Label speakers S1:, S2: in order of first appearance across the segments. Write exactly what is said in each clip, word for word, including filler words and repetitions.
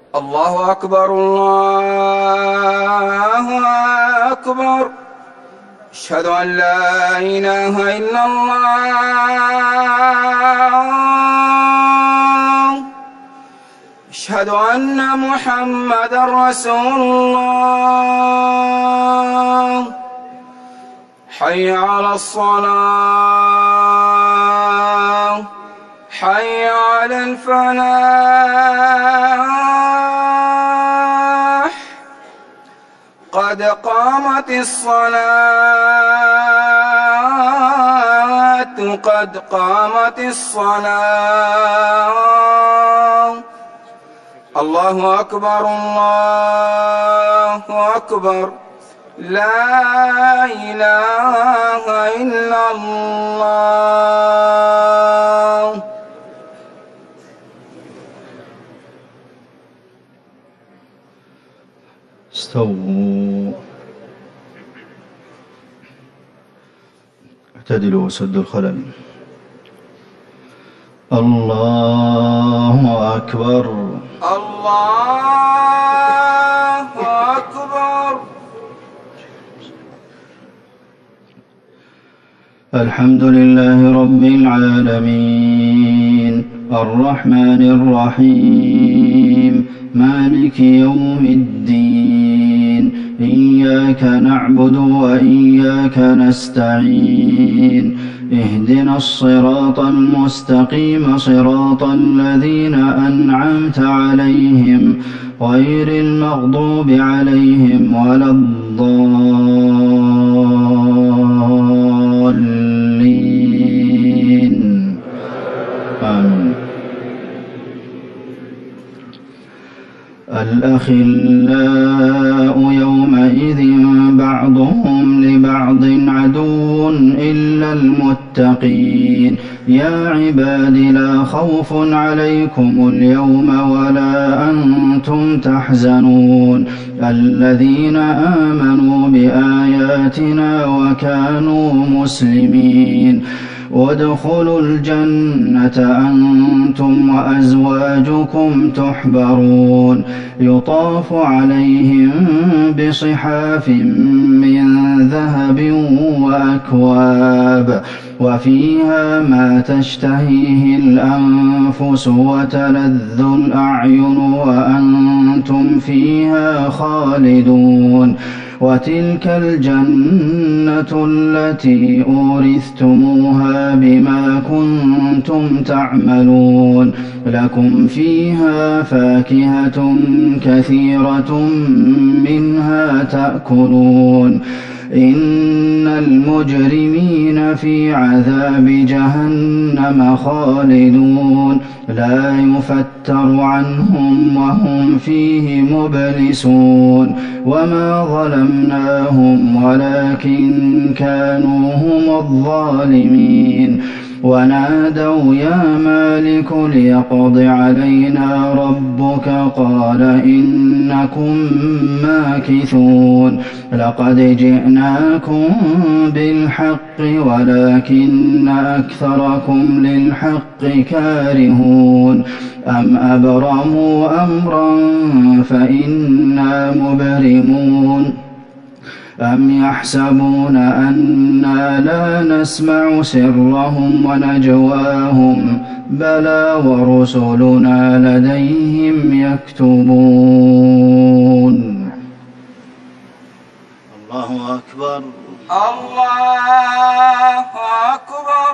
S1: الله أكبر الله أكبر. أشهد أن لا إله إلا الله. أشهد أن محمدًا رسول الله. حي على الصلاة، حي على الفلاح. قد قامت الصلاة، قد قامت الصلاة. الله أكبر الله أكبر. لا إله إلا الله.
S2: استووا، اعتدلوا وسدوا الخلل. الله أكبر
S1: الله أكبر.
S2: الحمد لله رب العالمين، الرحمن الرحيم، مالك يوم الدين. إياك نعبد وإياك نستعين. اهدنا الصراط المستقيم، صراط الذين أنعمت عليهم، غير المغضوب عليهم ولا الضالين. آمين. الأخلاء يومئذ بعضهم لبعض عدو إلا المتقين. يا عباد لا خوف عليكم اليوم ولا أنتم تحزنون، الذين آمنوا بآياتنا وكانوا مسلمين. وادخلوا الجنة أنتم وأزواجكم تحبرون، يطاف عليهم بصحاف من ذهب وأكواب، وفيها ما تشتهيه الأنفس وتلذ الأعين وأنتم فيها خالدون. وتلك الجنة التي أورثتموها بما كنتم تعملون. لكم فيها فاكهة كثيرة منها تأكلون. إن المجرمين في عذاب جهنم خالدون، لا يفتر عنهم وهم فيه مبلسون. وما ظلمناهم ولكن كانوا هم الظالمين. ونادوا يا مالك ليقض علينا ربك، قال إنكم ماكثون. لقد جئناكم بالحق ولكن أكثركم للحق كارهون. أم أبرموا أمرا فإنا مبرمون. أم يحسبون أنا لا نسمع سرهم ونجواهم، بلى ورسلنا لديهم يكتبون. الله أكبر
S1: الله أكبر.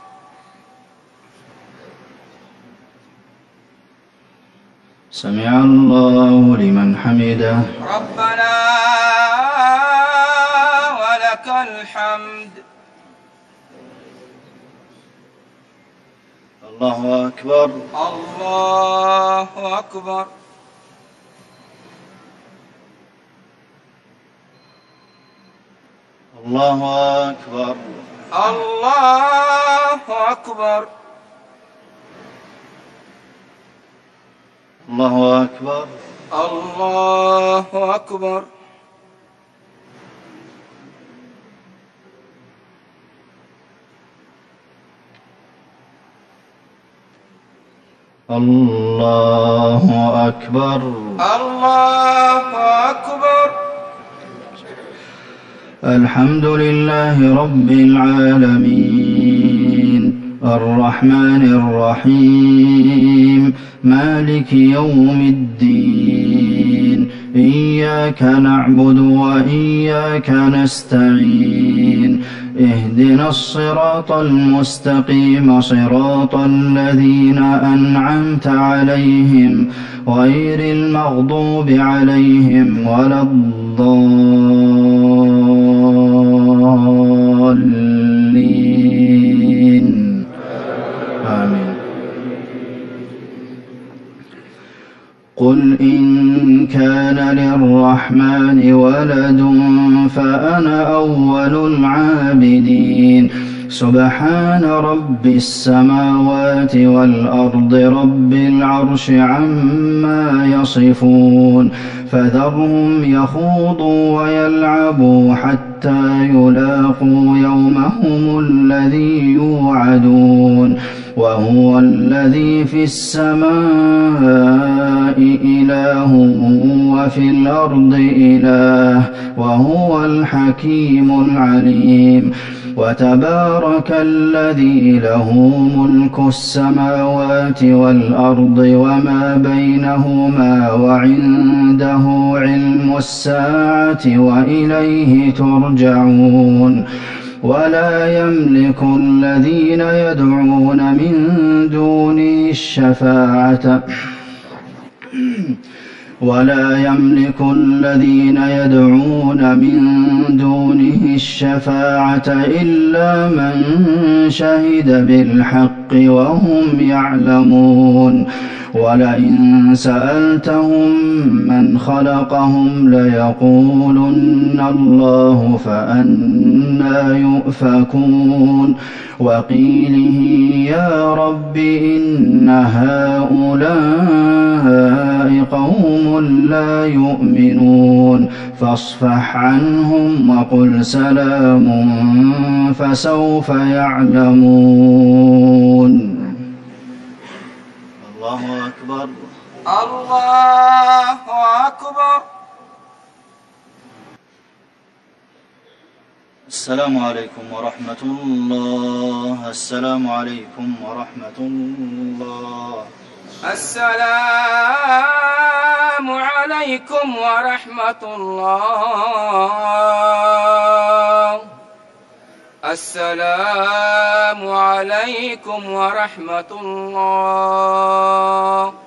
S2: سمع الله لمن حمده.
S1: ربنا ولك الحمد.
S2: الله أكبر
S1: الله أكبر.
S2: الله أكبر
S1: الله أكبر.
S2: الله أكبر
S1: الله أكبر.
S2: الله أكبر.
S1: الله أكبر.
S2: الحمد لله رب العالمين الرحمن الرحيم مالك يوم الدين إياك نعبد وإياك نستعين اهدنا الصراط المستقيم صراط الذين أنعمت عليهم غير المغضوب عليهم ولا الضالين آمين. قل إن كان للرحمن ولد فأنا أول العابدين سبحان رب السماوات والأرض رب العرش عما يصفون فذرهم يخوضوا ويلعبوا حتى يلاقوا يومهم الذي يوعدون وهو الذي في السماء إله وفي الأرض إله وهو الحكيم العليم وتبارك الذي له ملك السماوات والأرض وما بينهما وعنده علم الساعة وإليه ترجعون ولا يملك الذين يدعون من دونه الشفاعة ولا يملك الذين يدعون من دونه الشفاعة إلا من شهد بالحق وهم يعلمون ولئن سألتهم من خلقهم ليقولن الله فأنى يؤفكون وقيله يا رب إن هؤلاء قوم لا يؤمنون فاصفح عنهم وقل سلام فسوف يعلمون. الله أكبر.
S1: الله أكبر.
S2: السلام عليكم ورحمة الله. السلام عليكم ورحمة الله.
S1: السلام عليكم ورحمة الله. السلام عليكم ورحمة الله.